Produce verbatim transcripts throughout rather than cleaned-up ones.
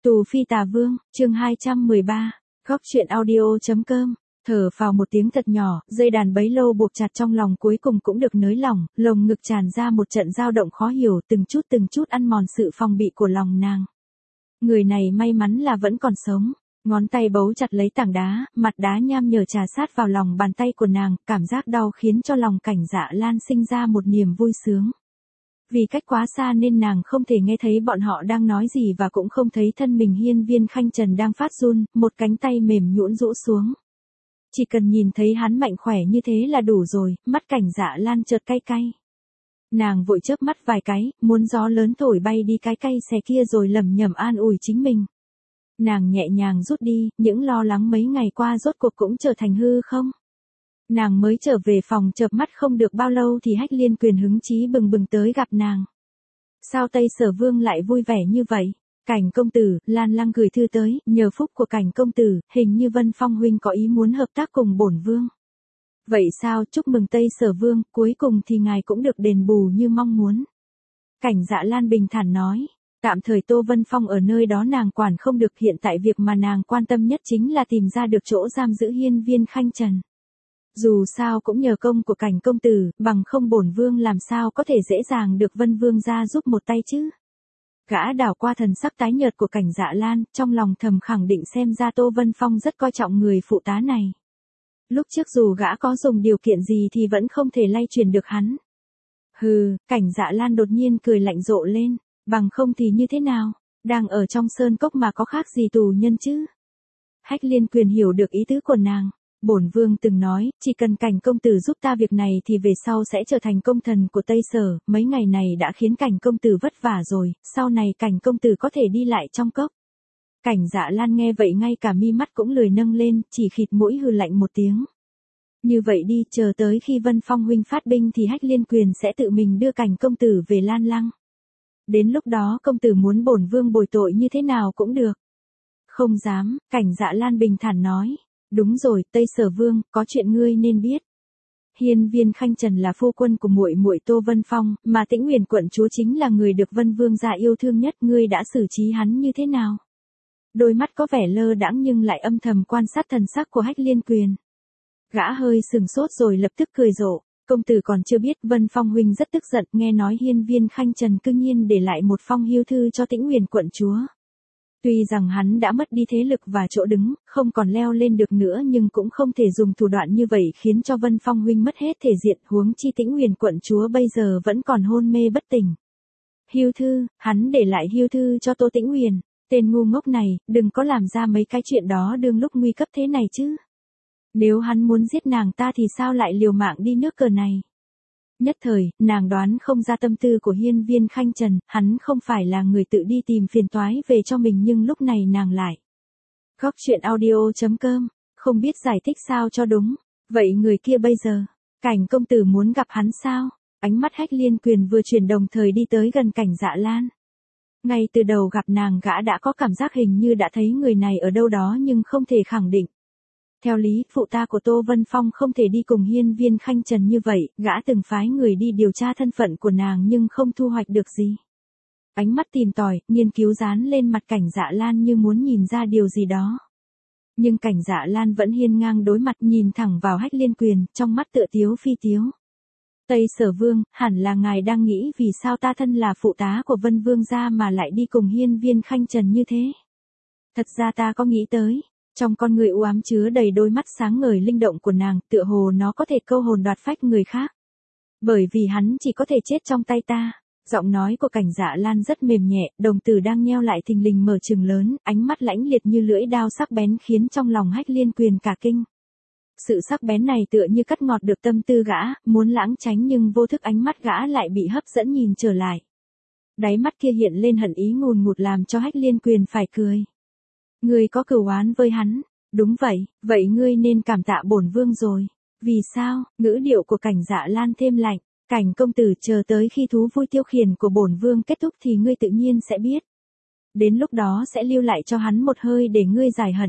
Tù Phi Tà Vương, chương hai trăm mười ba, góc truyện audio.com, thở vào một tiếng thật nhỏ, dây đàn bấy lâu buộc chặt trong lòng cuối cùng cũng được nới lỏng, lồng ngực tràn ra một trận dao động khó hiểu, từng chút từng chút ăn mòn sự phòng bị của lòng nàng. Người này may mắn là vẫn còn sống, ngón tay bấu chặt lấy tảng đá, mặt đá nham nhở trà sát vào lòng bàn tay của nàng, cảm giác đau khiến cho lòng Cảnh Dạ Lan sinh ra một niềm vui sướng. Vì cách quá xa nên nàng không thể nghe thấy bọn họ đang nói gì và cũng không thấy thân mình Hiên Viên Khanh Trần đang phát run, một cánh tay mềm nhũn rũ xuống. Chỉ cần nhìn thấy hắn mạnh khỏe như thế là đủ rồi, mắt Cảnh Dạ Lan chợt cay cay. Nàng vội chớp mắt vài cái, muốn gió lớn thổi bay đi cái cay xè kia rồi lẩm nhẩm an ủi chính mình. Nàng nhẹ nhàng rút đi, những lo lắng mấy ngày qua rốt cuộc cũng trở thành hư không. Nàng mới trở về phòng chợp mắt không được bao lâu thì Hách Liên Quyền hứng chí bừng bừng tới gặp nàng. Sao Tây Sở Vương lại vui vẻ như vậy? Cảnh công tử, Lan Lăng gửi thư tới, nhờ phúc của Cảnh công tử, hình như Vân Phong huynh có ý muốn hợp tác cùng bổn vương. Vậy sao, chúc mừng Tây Sở Vương, cuối cùng thì ngài cũng được đền bù như mong muốn. Cảnh Dạ Lan bình thản nói, tạm thời Tô Vân Phong ở nơi đó nàng quản không được, hiện tại việc mà nàng quan tâm nhất chính là tìm ra được chỗ giam giữ Hiên Viên Khanh Trần. Dù sao cũng nhờ công của Cảnh công tử, bằng không bổn vương làm sao có thể dễ dàng được Vân Vương gia giúp một tay chứ. Gã đảo qua thần sắc tái nhợt của Cảnh Dạ Lan, trong lòng thầm khẳng định xem ra Tô Vân Phong rất coi trọng người phụ tá này. Lúc trước dù gã có dùng điều kiện gì thì vẫn không thể lay truyền được hắn. Hừ, Cảnh Dạ Lan đột nhiên cười lạnh rộ lên, bằng không thì như thế nào, đang ở trong sơn cốc mà có khác gì tù nhân chứ. Hách Liên Quyền hiểu được ý tứ của nàng. Bổn vương từng nói, chỉ cần Cảnh công tử giúp ta việc này thì về sau sẽ trở thành công thần của Tây Sở, mấy ngày này đã khiến Cảnh công tử vất vả rồi, sau này Cảnh công tử có thể đi lại trong cốc. Cảnh Dạ Lan nghe vậy ngay cả mi mắt cũng lười nâng lên, chỉ khịt mũi hừ lạnh một tiếng. Như vậy đi, chờ tới khi Vân Phong huynh phát binh thì Hách Liên Quyền sẽ tự mình đưa Cảnh công tử về Lan Lăng. Đến lúc đó công tử muốn bổn vương bồi tội như thế nào cũng được. Không dám, Cảnh Dạ Lan bình thản nói. Đúng rồi, Tây Sở Vương, có chuyện ngươi nên biết. Hiên Viên Khanh Trần là phu quân của muội muội Tô Vân Phong, mà Tĩnh Huyền quận chúa chính là người được Vân Vương gia yêu thương nhất, ngươi đã xử trí hắn như thế nào? Đôi mắt có vẻ lơ đãng nhưng lại âm thầm quan sát thần sắc của Hách Liên Quyền. Gã hơi sừng sốt rồi lập tức cười rộ, công tử còn chưa biết, Vân Phong huynh rất tức giận, nghe nói Hiên Viên Khanh Trần cư nhiên để lại một phong hiêu thư cho Tĩnh Huyền quận chúa. Tuy rằng hắn đã mất đi thế lực và chỗ đứng, không còn leo lên được nữa nhưng cũng không thể dùng thủ đoạn như vậy khiến cho Vân Phong huynh mất hết thể diện, huống chi Tĩnh Huyền quận chúa bây giờ vẫn còn hôn mê bất tỉnh. Hiêu thư, hắn để lại hiêu thư cho Tô Tĩnh Huyền, tên ngu ngốc này, đừng có làm ra mấy cái chuyện đó đương lúc nguy cấp thế này chứ. Nếu hắn muốn giết nàng ta thì sao lại liều mạng đi nước cờ này. Nhất thời, nàng đoán không ra tâm tư của Hiên Viên Khanh Trần, hắn không phải là người tự đi tìm phiền toái về cho mình nhưng lúc này nàng lại. Góc truyện audio.com, không biết giải thích sao cho đúng. Vậy người kia bây giờ, Cảnh công tử muốn gặp hắn sao? Ánh mắt Hách Liên Quyền vừa chuyển đồng thời đi tới gần Cảnh Dạ Lan. Ngay từ đầu gặp nàng gã đã có cảm giác hình như đã thấy người này ở đâu đó nhưng không thể khẳng định. Theo lý, phụ ta của Tô Vân Phong không thể đi cùng Hiên Viên Khanh Trần như vậy, gã từng phái người đi điều tra thân phận của nàng nhưng không thu hoạch được gì. Ánh mắt tìm tòi, nghiên cứu dán lên mặt Cảnh Dạ Lan như muốn nhìn ra điều gì đó. Nhưng Cảnh Dạ Lan vẫn hiên ngang đối mặt nhìn thẳng vào Hách Liên Quyền, trong mắt tựa tiếu phi tiếu. Tây Sở Vương, hẳn là ngài đang nghĩ vì sao ta thân là phụ tá của Vân Vương gia mà lại đi cùng Hiên Viên Khanh Trần như thế. Thật ra ta có nghĩ tới. Trong con người u ám chứa đầy đôi mắt sáng ngời linh động của nàng, tựa hồ nó có thể câu hồn đoạt phách người khác. Bởi vì hắn chỉ có thể chết trong tay ta. Giọng nói của Cảnh Dạ Lan rất mềm nhẹ, đồng tử đang nheo lại thình lình mở trừng lớn, ánh mắt lãnh liệt như lưỡi dao sắc bén khiến trong lòng Hách Liên Quyền cả kinh. Sự sắc bén này tựa như cắt ngọt được tâm tư gã, muốn lãng tránh nhưng vô thức ánh mắt gã lại bị hấp dẫn nhìn trở lại. Đáy mắt kia hiện lên hận ý ngùn ngụt làm cho Hách Liên Quyền phải cười. Ngươi có cừu oán với hắn, đúng vậy, vậy ngươi nên cảm tạ bổn vương rồi. Vì sao? Ngữ điệu của Cảnh Dạ Lan thêm lạnh, Cảnh công tử chờ tới khi thú vui tiêu khiển của bổn vương kết thúc thì ngươi tự nhiên sẽ biết. Đến lúc đó sẽ lưu lại cho hắn một hơi để ngươi giải hận.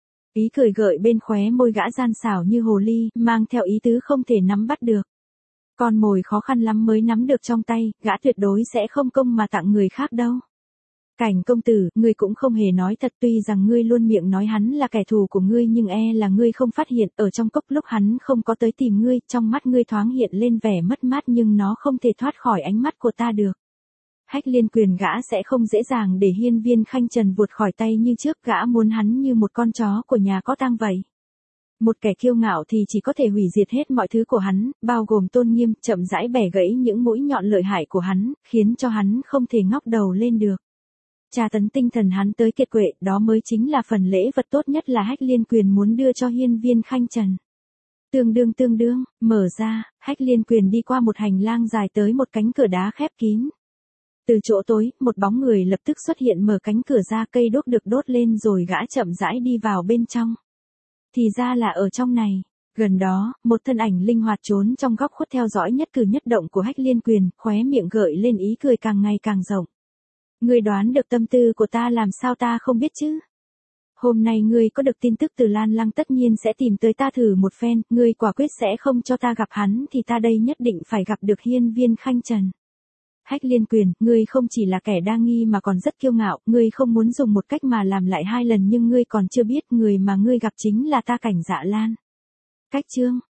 Ý cười gợi bên khóe môi gã gian xảo như hồ ly, mang theo ý tứ không thể nắm bắt được. Con mồi khó khăn lắm mới nắm được trong tay, gã tuyệt đối sẽ không công mà tặng người khác đâu. Cảnh công tử, ngươi cũng không hề nói thật, tuy rằng ngươi luôn miệng nói hắn là kẻ thù của ngươi nhưng e là ngươi không phát hiện, ở trong cốc lúc hắn không có tới tìm ngươi, trong mắt ngươi thoáng hiện lên vẻ mất mát nhưng nó không thể thoát khỏi ánh mắt của ta được. Hách Liên Quyền gã sẽ không dễ dàng để Hiên Viên Khanh Trần vụt khỏi tay như trước, gã muốn hắn như một con chó của nhà có tang vậy. Một kẻ kiêu ngạo thì chỉ có thể hủy diệt hết mọi thứ của hắn, bao gồm tôn nghiêm, chậm rãi bẻ gãy những mũi nhọn lợi hại của hắn, khiến cho hắn không thể ngóc đầu lên được. Tra tấn tinh thần hắn tới kiệt quệ, đó mới chính là phần lễ vật tốt nhất là Hách Liên Quyền muốn đưa cho Hiên Viên Khanh Trần. Tương đương tương đương, mở ra, Hách Liên Quyền đi qua một hành lang dài tới một cánh cửa đá khép kín. Từ chỗ tối, một bóng người lập tức xuất hiện mở cánh cửa ra, cây đốt được đốt lên rồi gã chậm rãi đi vào bên trong. Thì ra là ở trong này. Gần đó, một thân ảnh linh hoạt trốn trong góc khuất theo dõi nhất cử nhất động của Hách Liên Quyền, khóe miệng gợi lên ý cười càng ngày càng rộng. Ngươi đoán được tâm tư của ta làm sao ta không biết chứ? Hôm nay ngươi có được tin tức từ Lan Lăng tất nhiên sẽ tìm tới ta thử một phen, ngươi quả quyết sẽ không cho ta gặp hắn thì ta đây nhất định phải gặp được Hiên Viên Khanh Trần. Hách Liên Quyền, ngươi không chỉ là kẻ đa nghi mà còn rất kiêu ngạo, ngươi không muốn dùng một cách mà làm lại hai lần nhưng ngươi còn chưa biết người mà ngươi gặp chính là ta Cảnh Dạ Lan. Cách chương